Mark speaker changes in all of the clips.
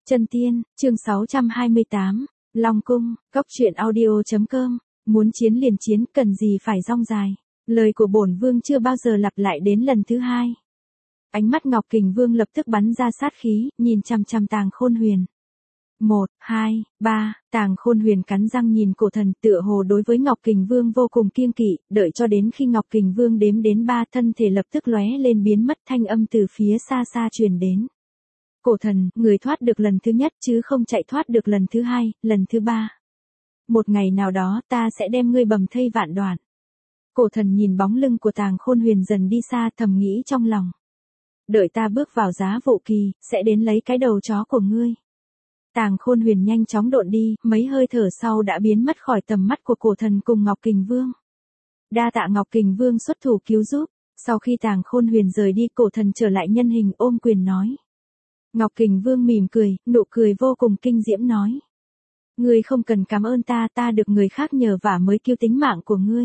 Speaker 1: Chân Tiên, chương 628, Long Cung, Cốc truyện audio.com, muốn chiến liền chiến, cần gì phải rong dài. Lời của bổn vương chưa bao giờ lặp lại đến lần thứ hai. Ánh mắt Ngọc Kình Vương lập tức bắn ra sát khí, nhìn chằm chằm Tàng Khôn Huyền. 1, 2, 3, Tàng Khôn Huyền cắn răng nhìn cổ thần, tựa hồ đối với Ngọc Kình Vương vô cùng kiêng kỵ, đợi cho đến khi Ngọc Kình Vương đếm đến 3, thân thể lập tức lóe lên biến mất, thanh âm từ phía xa xa truyền đến. Cổ thần, người thoát được lần thứ nhất chứ không chạy thoát được lần thứ hai, lần thứ ba. Một ngày nào đó ta sẽ đem ngươi bầm thây vạn đoạn. Cổ thần nhìn bóng lưng của Tàng Khôn Huyền dần đi xa, thầm nghĩ trong lòng. Đợi ta bước vào giá vụ kỳ, sẽ đến lấy cái đầu chó của ngươi. Tàng Khôn Huyền nhanh chóng độn đi, mấy hơi thở sau đã biến mất khỏi tầm mắt của cổ thần cùng Ngọc Kình Vương. Đa tạ Ngọc Kình Vương xuất thủ cứu giúp. Sau khi Tàng Khôn Huyền rời đi, cổ thần trở lại nhân hình ôm quyền nói. Ngọc Kình Vương mỉm cười, nụ cười vô cùng kinh diễm nói. Ngươi không cần cảm ơn ta, ta được người khác nhờ vả mới cứu tính mạng của ngươi.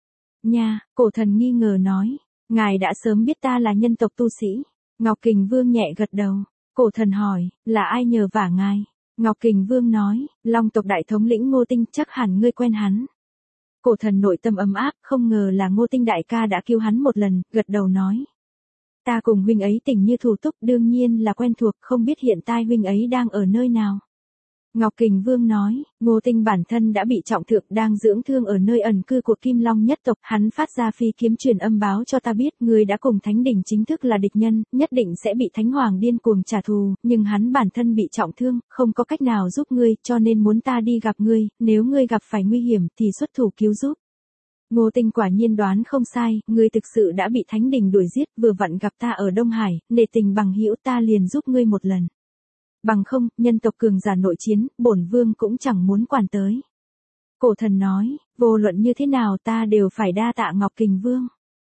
Speaker 1: Nha, cổ thần nghi ngờ nói. Ngài đã sớm biết ta là nhân tộc tu sĩ. Ngọc Kình Vương nhẹ gật đầu. Cổ thần hỏi, là ai nhờ vả ngài? Ngọc Kình Vương nói, Long tộc đại thống lĩnh Ngô Tinh, chắc hẳn ngươi quen hắn. Cổ thần nội tâm ấm áp, không ngờ là Ngô Tinh đại ca đã cứu hắn một lần, gật đầu nói. Ta cùng huynh ấy tình như thủ túc, đương nhiên là quen thuộc, không biết hiện tại huynh ấy đang ở nơi nào. Ngọc Kình Vương nói, Ngô Tinh bản thân đã bị trọng thương, đang dưỡng thương ở nơi ẩn cư của Kim Long nhất tộc, hắn phát ra phi kiếm truyền âm báo cho ta biết, ngươi đã cùng Thánh đỉnh chính thức là địch nhân, nhất định sẽ bị Thánh Hoàng điên cuồng trả thù, nhưng hắn bản thân bị trọng thương, không có cách nào giúp ngươi, cho nên muốn ta đi gặp ngươi, nếu ngươi gặp phải nguy hiểm thì xuất thủ cứu giúp. Ngô Tinh quả nhiên đoán không sai, ngươi thực sự đã bị Thánh đỉnh đuổi giết, vừa vặn gặp ta ở Đông Hải, nể tình bằng hữu ta liền giúp ngươi một lần. Bằng không, nhân tộc cường giả nội chiến, bổn vương cũng chẳng muốn quản tới. Cổ thần nói, vô luận như thế nào ta đều phải đa tạ Ngọc Kình Vương.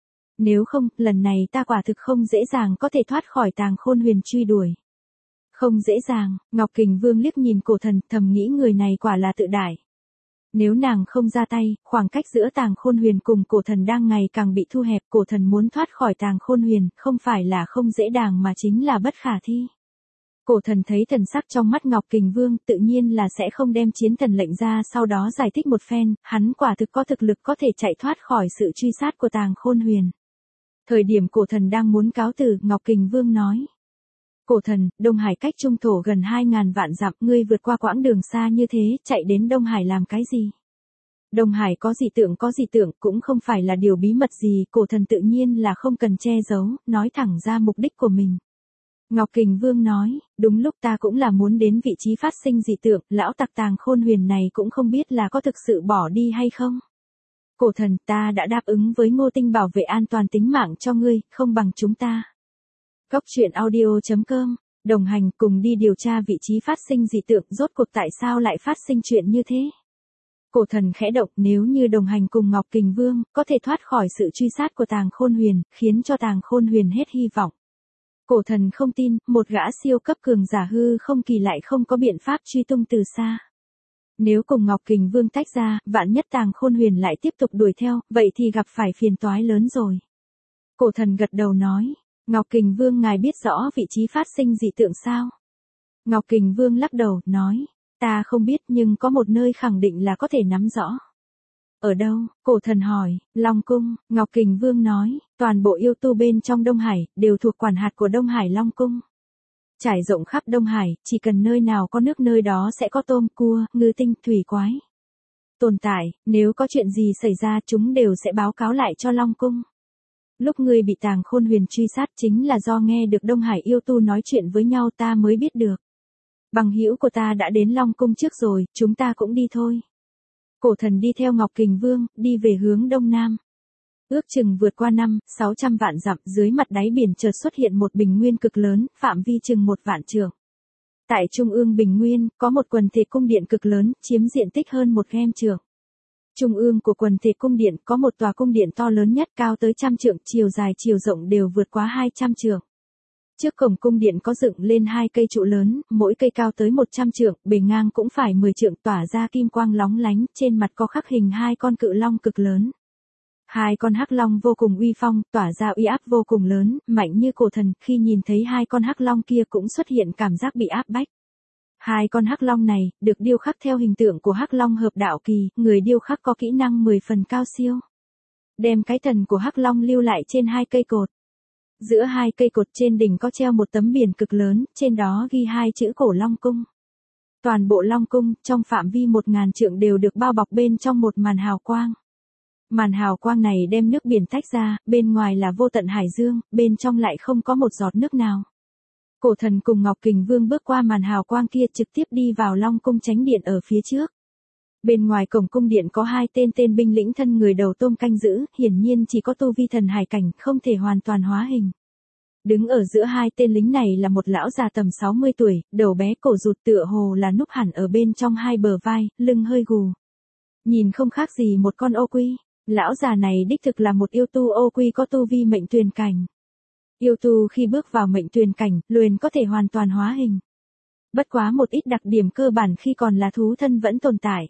Speaker 1: Nếu không, lần này ta quả thực không dễ dàng có thể thoát khỏi Tàng Khôn Huyền truy đuổi. Không dễ dàng, Ngọc Kình Vương liếc nhìn cổ thần, thầm nghĩ người này quả là tự đại. Nếu nàng không ra tay, khoảng cách giữa Tàng Khôn Huyền cùng cổ thần đang ngày càng bị thu hẹp, cổ thần muốn thoát khỏi Tàng Khôn Huyền, không phải là không dễ dàng mà chính là bất khả thi. Cổ thần thấy thần sắc trong mắt Ngọc Kình Vương, tự nhiên là sẽ không đem chiến thần lệnh ra, sau đó giải thích một phen, hắn quả thực có thực lực có thể chạy thoát khỏi sự truy sát của Tàng Khôn Huyền. Thời điểm cổ thần đang muốn cáo từ, Ngọc Kình Vương nói. Cổ thần, Đông Hải cách Trung Thổ gần 2.000 vạn dặm, ngươi vượt qua quãng đường xa như thế, chạy đến Đông Hải làm cái gì? Đông Hải có dị tượng cũng không phải là điều bí mật gì, cổ thần tự nhiên là không cần che giấu, nói thẳng ra mục đích của mình. Ngọc Kình Vương nói, đúng lúc ta cũng là muốn đến vị trí phát sinh dị tượng, lão tặc Tàng Khôn Huyền này cũng không biết là có thực sự bỏ đi hay không. Cổ thần, ta đã đáp ứng với Ngô Tinh bảo vệ an toàn tính mạng cho ngươi, không bằng chúng ta. Cốc truyện audio.com, đồng hành cùng đi điều tra vị trí phát sinh dị tượng, rốt cuộc tại sao lại phát sinh chuyện như thế. Cổ thần khẽ động, nếu như đồng hành cùng Ngọc Kình Vương, có thể thoát khỏi sự truy sát của Tàng Khôn Huyền, khiến cho Tàng Khôn Huyền hết hy vọng. Cổ thần không tin, một gã siêu cấp cường giả hư không kỳ lại không có biện pháp truy tung từ xa. Nếu cùng Ngọc Kình Vương tách ra, vạn nhất Tàng Khôn Huyền lại tiếp tục đuổi theo, vậy thì gặp phải phiền toái lớn rồi. Cổ thần gật đầu nói, Ngọc Kình Vương ngài biết rõ vị trí phát sinh dị tượng sao? Ngọc Kình Vương lắc đầu, nói, ta không biết nhưng có một nơi khẳng định là có thể nắm rõ. Ở đâu? Cổ thần hỏi. Long Cung. Ngọc Kình Vương nói, toàn bộ yêu tu bên trong Đông Hải, đều thuộc quản hạt của Đông Hải Long Cung. Trải rộng khắp Đông Hải, chỉ cần nơi nào có nước nơi đó sẽ có tôm, cua, ngư tinh, thủy quái tồn tại, nếu có chuyện gì xảy ra chúng đều sẽ báo cáo lại cho Long Cung. Lúc ngươi bị Tàng Khôn Huyền truy sát chính là do nghe được Đông Hải yêu tu nói chuyện với nhau ta mới biết được. Bằng hữu của ta đã đến Long Cung trước rồi, chúng ta cũng đi thôi. Cổ thần đi theo Ngọc Kình Vương, đi về hướng Đông Nam. Ước chừng vượt qua 500-600 vạn dặm, dưới mặt đáy biển chợt xuất hiện một bình nguyên cực lớn, phạm vi chừng 1 vạn trượng. Tại trung ương bình nguyên, có một quần thể cung điện cực lớn, chiếm diện tích hơn 1 km trượng. Trung ương của quần thể cung điện có một tòa cung điện to lớn nhất, cao tới 100 trượng, chiều dài chiều rộng đều vượt quá 200 trượng. Trước cổng cung điện có dựng lên 2 cây trụ lớn, mỗi cây cao tới 100 trượng, bề ngang cũng phải 10 trượng, tỏa ra kim quang lóng lánh, trên mặt có khắc hình 2 con cự long cực lớn. 2 con hắc long vô cùng uy phong, tỏa ra uy áp vô cùng lớn, mạnh như cổ thần, khi nhìn thấy 2 con hắc long kia cũng xuất hiện cảm giác bị áp bách. Hai con hắc long này, được điêu khắc theo hình tượng của hắc long hợp đạo kỳ, người điêu khắc có kỹ năng 10 phần cao siêu. Đem cái thần của hắc long lưu lại trên hai cây cột. Giữa hai cây cột trên đỉnh có treo một tấm biển cực lớn, trên đó ghi hai chữ Cổ Long Cung. Toàn bộ Long Cung, trong phạm vi 1000 trượng đều được bao bọc bên trong một màn hào quang. Màn hào quang này đem nước biển tách ra, bên ngoài là vô tận hải dương, bên trong lại không có một giọt nước nào. Cổ thần cùng Ngọc Kình Vương bước qua màn hào quang kia trực tiếp đi vào Long Cung Chánh Điện ở phía trước. Bên ngoài cổng cung điện có hai tên binh lĩnh thân người đầu tôm canh giữ, hiển nhiên chỉ có tu vi thần hải cảnh, không thể hoàn toàn hóa hình. Đứng ở giữa hai tên lính này là một lão già tầm 60 tuổi, đầu bé cổ rụt tựa hồ là núp hẳn ở bên trong hai bờ vai, lưng hơi gù. Nhìn không khác gì một con ô quy. Lão già này đích thực là một yêu tu ô quy có tu vi mệnh tuyền cảnh. Yêu tu khi bước vào mệnh tuyền cảnh, liền có thể hoàn toàn hóa hình. Bất quá một ít đặc điểm cơ bản khi còn là thú thân vẫn tồn tại.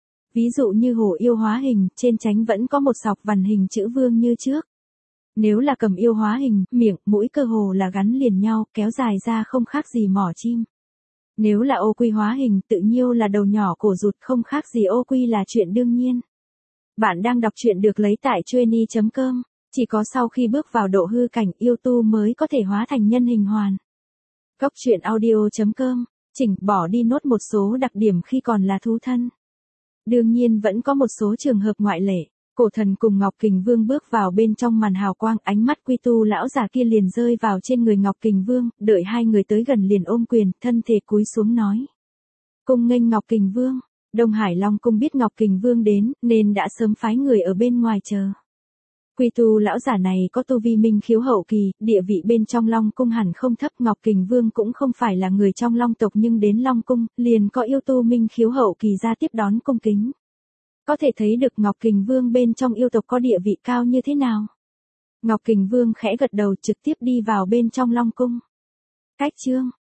Speaker 1: Ví dụ như hổ yêu hóa hình, trên trán vẫn có một sọc vằn hình chữ vương như trước. Nếu là cầm yêu hóa hình, miệng, mũi cơ hồ là gắn liền nhau, kéo dài ra không khác gì mỏ chim. Nếu là ô quy hóa hình, tự nhiêu là đầu nhỏ cổ rụt không khác gì ô quy là chuyện đương nhiên. Bạn đang đọc truyện được lấy tại Chueny.com, chỉ có sau khi bước vào độ hư cảnh yêu tu mới có thể hóa thành nhân hình hoàn. Góc truyện audio.com, chỉnh bỏ đi nốt một số đặc điểm khi còn là thú thân. Đương nhiên vẫn có một số trường hợp ngoại lệ. Cổ thần cùng Ngọc Kình Vương bước vào bên trong màn hào quang, ánh mắt quy tu lão già kia liền rơi vào trên người Ngọc Kình Vương, đợi hai người tới gần liền ôm quyền, thân thể cúi xuống nói. Cung nghênh Ngọc Kình Vương. Đông Hải Long Cung biết Ngọc Kình Vương đến, nên đã sớm phái người ở bên ngoài chờ. Quy tu lão giả này có tu vi minh khiếu hậu kỳ, địa vị bên trong Long Cung hẳn không thấp. Ngọc Kình Vương cũng không phải là người trong Long tộc nhưng đến Long Cung, liền có yêu tu minh khiếu hậu kỳ ra tiếp đón cung kính. Có thể thấy được Ngọc Kình Vương bên trong yêu tộc có địa vị cao như thế nào. Ngọc Kình Vương khẽ gật đầu trực tiếp đi vào bên trong Long Cung. Cách chương